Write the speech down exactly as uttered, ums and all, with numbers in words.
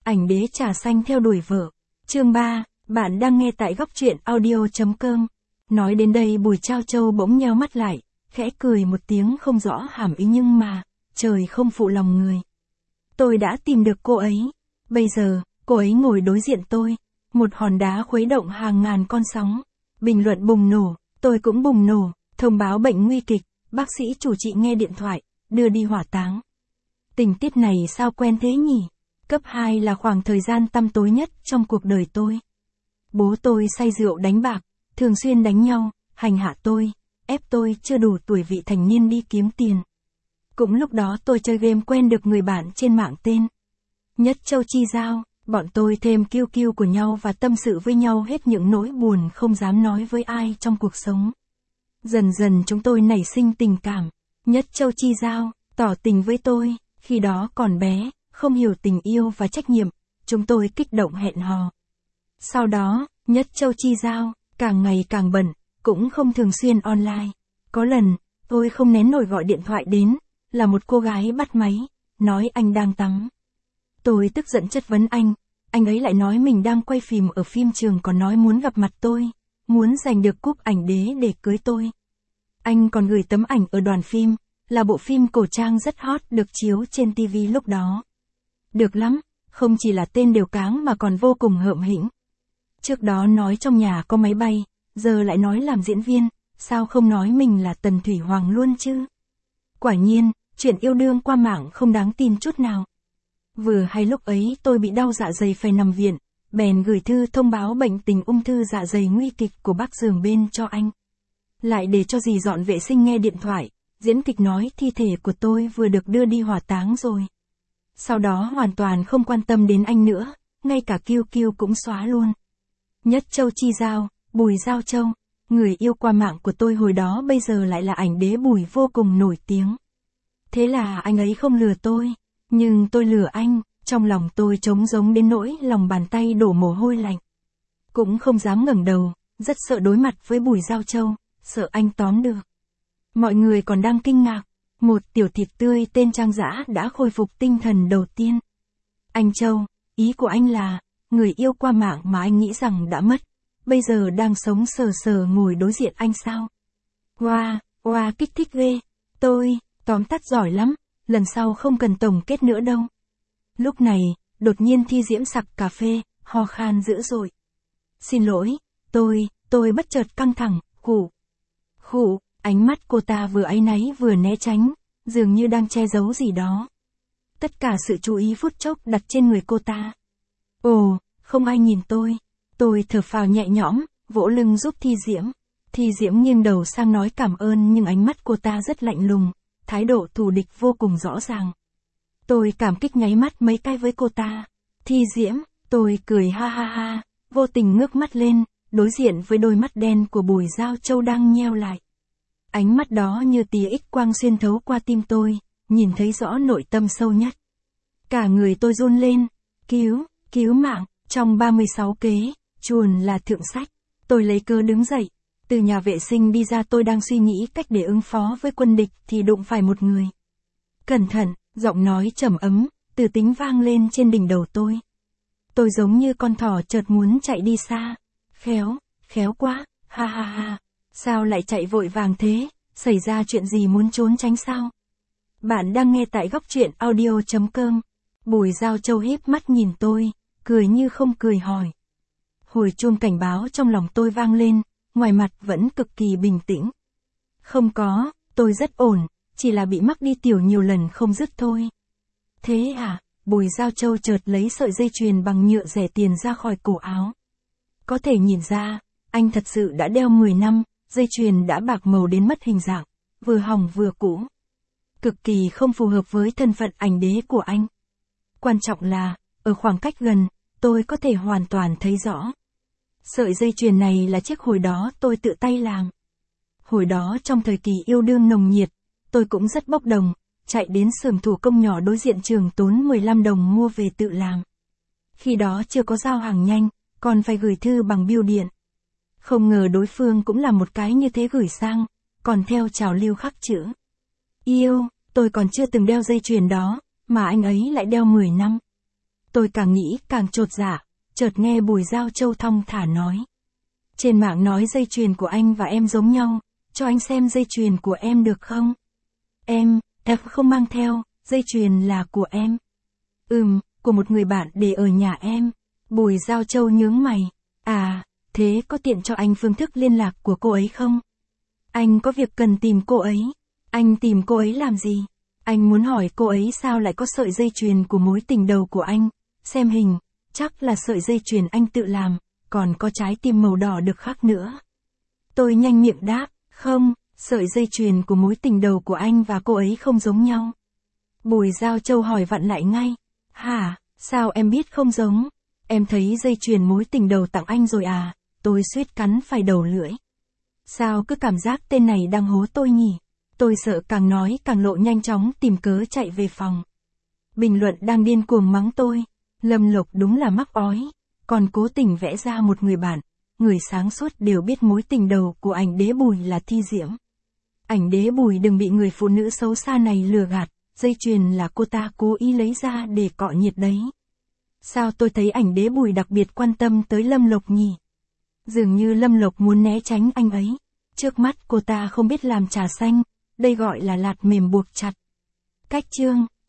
Ảnh đế trà xanh theo đuổi vợ. Chương ba, bạn đang nghe tại góc truyện audio.com. Nói đến đây Bùi Trao Châu bỗng nheo mắt lại, khẽ cười một tiếng không rõ hàm ý nhưng mà, trời không phụ lòng người. Tôi đã tìm được cô ấy. Bây giờ, cô ấy ngồi đối diện tôi. Một hòn đá khuấy động hàng ngàn con sóng. Bình luận bùng nổ, tôi cũng bùng nổ, thông báo bệnh nguy kịch, bác sĩ chủ trị nghe điện thoại, đưa đi hỏa táng. Tình tiết này sao quen thế nhỉ? Cấp hai là khoảng thời gian tăm tối nhất trong cuộc đời tôi. Bố tôi say rượu đánh bạc, thường xuyên đánh nhau, hành hạ tôi, ép tôi chưa đủ tuổi vị thành niên đi kiếm tiền. Cũng lúc đó tôi chơi game quen được người bạn trên mạng tên Nhất Châu Chi Giao, bọn tôi thêm kiêu kiêu của nhau và tâm sự với nhau hết những nỗi buồn không dám nói với ai trong cuộc sống. Dần dần chúng tôi nảy sinh tình cảm, Nhất Châu Chi Giao tỏ tình với tôi, khi đó còn bé, không hiểu tình yêu và trách nhiệm, chúng tôi kích động hẹn hò. Sau đó, Nhất Châu Chi Giao, càng ngày càng bận, cũng không thường xuyên online. Có lần, tôi không nén nổi gọi điện thoại đến, là một cô gái bắt máy, nói anh đang tắm. Tôi tức giận chất vấn anh, anh ấy lại nói mình đang quay phim ở phim trường còn nói muốn gặp mặt tôi, muốn giành được cúp ảnh đế để cưới tôi. Anh còn gửi tấm ảnh ở đoàn phim, là bộ phim cổ trang rất hot được chiếu trên ti vi lúc đó. Được lắm, không chỉ là tên đều cáng mà còn vô cùng hợm hĩnh. Trước đó nói trong nhà có máy bay, giờ lại nói làm diễn viên, sao không nói mình là Tần Thủy Hoàng luôn chứ? Quả nhiên, chuyện yêu đương qua mạng không đáng tin chút nào. Vừa hay lúc ấy tôi bị đau dạ dày phải nằm viện, bèn gửi thư thông báo bệnh tình ung thư dạ dày nguy kịch của bác giường bên cho anh. Lại để cho dì dọn vệ sinh nghe điện thoại, diễn kịch nói thi thể của tôi vừa được đưa đi hỏa táng rồi. Sau đó hoàn toàn không quan tâm đến anh nữa, ngay cả kiêu kiêu cũng xóa luôn. Nhất Châu Chi Giao, Bùi Giao Châu, người yêu qua mạng của tôi hồi đó bây giờ lại là ảnh đế Bùi vô cùng nổi tiếng. Thế là anh ấy không lừa tôi, nhưng tôi lừa anh, trong lòng tôi trống rỗng đến nỗi lòng bàn tay đổ mồ hôi lạnh. Cũng không dám ngẩng đầu, rất sợ đối mặt với Bùi Giao Châu, sợ anh tóm được. Mọi người còn đang kinh ngạc, một tiểu thịt tươi tên Trang Dã đã khôi phục tinh thần đầu tiên. Anh Châu, ý của anh là, người yêu qua mạng mà anh nghĩ rằng đã mất, bây giờ đang sống sờ sờ ngồi đối diện anh sao? Wow, wow kích thích ghê, tôi, tóm tắt giỏi lắm, lần sau không cần tổng kết nữa đâu. Lúc này, đột nhiên Thi Diễm sặc cà phê, ho khan dữ dội. Xin lỗi, tôi, tôi bất chợt căng thẳng, khụ. Khụ, ánh mắt cô ta vừa áy náy vừa né tránh, dường như đang che giấu gì đó. Tất cả sự chú ý phút chốc đặt trên người cô ta. Ồ, không ai nhìn tôi. Tôi thở phào nhẹ nhõm, vỗ lưng giúp Thi Diễm. Thi Diễm nghiêng đầu sang nói cảm ơn nhưng ánh mắt cô ta rất lạnh lùng, thái độ thù địch vô cùng rõ ràng. Tôi cảm kích nháy mắt mấy cái với cô ta. Thi Diễm, tôi cười ha ha ha, vô tình ngước mắt lên, đối diện với đôi mắt đen của Bùi Giao Châu đang nheo lại. Ánh mắt đó như tia X quang xuyên thấu qua tim tôi, nhìn thấy rõ nội tâm sâu nhất. Cả người tôi run lên, cứu, cứu mạng, trong ba mươi sáu kế, chuồn là thượng sách. Tôi lấy cớ đứng dậy, từ nhà vệ sinh đi ra tôi đang suy nghĩ cách để ứng phó với quân địch thì đụng phải một người. Cẩn thận, giọng nói trầm ấm, từ tính vang lên trên đỉnh đầu tôi. Tôi giống như con thỏ chợt muốn chạy đi xa. Khéo, khéo quá, ha ha ha. Sao lại chạy vội vàng thế, xảy ra chuyện gì muốn trốn tránh sao? Bạn đang nghe tại góc truyện audio.com. Bùi Giao Châu híp mắt nhìn tôi, cười như không cười hỏi. Hồi chuông cảnh báo trong lòng tôi vang lên, ngoài mặt vẫn cực kỳ bình tĩnh. Không có, tôi rất ổn, chỉ là bị mắc đi tiểu nhiều lần không dứt thôi. Thế à, Bùi Giao Châu chợt lấy sợi dây chuyền bằng nhựa rẻ tiền ra khỏi cổ áo. Có thể nhìn ra, anh thật sự đã đeo mười năm, dây chuyền đã bạc màu đến mất hình dạng, vừa hỏng vừa cũ. Cực kỳ không phù hợp với thân phận ảnh đế của anh. Quan trọng là, ở khoảng cách gần, tôi có thể hoàn toàn thấy rõ. Sợi dây chuyền này là chiếc hồi đó tôi tự tay làm. Hồi đó trong thời kỳ yêu đương nồng nhiệt, tôi cũng rất bốc đồng, chạy đến xưởng thủ công nhỏ đối diện trường tốn mười lăm đồng mua về tự làm. Khi đó chưa có giao hàng nhanh, còn phải gửi thư bằng bưu điện. Không ngờ đối phương cũng làm một cái như thế gửi sang, còn theo trào lưu khắc chữ. Yêu, tôi còn chưa từng đeo dây chuyền đó, mà anh ấy lại đeo mười năm. Tôi càng nghĩ càng chột dạ, chợt nghe Bùi Giao Châu thong thả nói. Trên mạng nói dây chuyền của anh và em giống nhau, cho anh xem dây chuyền của em được không? Em, em không mang theo, dây chuyền là của em. Ừm, của một người bạn để ở nhà em. Bùi Giao Châu nhướng mày. À, thế có tiện cho anh phương thức liên lạc của cô ấy không? Anh có việc cần tìm cô ấy. Anh tìm cô ấy làm gì? Anh muốn hỏi cô ấy sao lại có sợi dây chuyền của mối tình đầu của anh. Xem hình, chắc là sợi dây chuyền anh tự làm, còn có trái tim màu đỏ được khác nữa. Tôi nhanh miệng đáp, không, sợi dây chuyền của mối tình đầu của anh và cô ấy không giống nhau. Bùi Giao Châu hỏi vặn lại ngay. Hả, sao em biết không giống? Em thấy dây chuyền mối tình đầu tặng anh rồi à? Tôi suýt cắn phải đầu lưỡi. Sao cứ cảm giác tên này đang hố tôi nhỉ? Tôi sợ càng nói càng lộ, nhanh chóng tìm cớ chạy về phòng. Bình luận đang điên cuồng mắng tôi. Lâm Lộc đúng là mắc ói, còn cố tình vẽ ra một người bạn. Người sáng suốt đều biết mối tình đầu của ảnh đế Bùi là Thi Diễm. Ảnh đế Bùi đừng bị người phụ nữ xấu xa này lừa gạt, dây chuyền là cô ta cố ý lấy ra để cọ nhiệt đấy. Sao tôi thấy ảnh đế Bùi đặc biệt quan tâm tới Lâm Lộc nhỉ? Dường như Lâm Lộc muốn né tránh anh ấy. Trước mắt cô ta không biết làm trà xanh, đây gọi là lạt mềm buộc chặt. Cách chương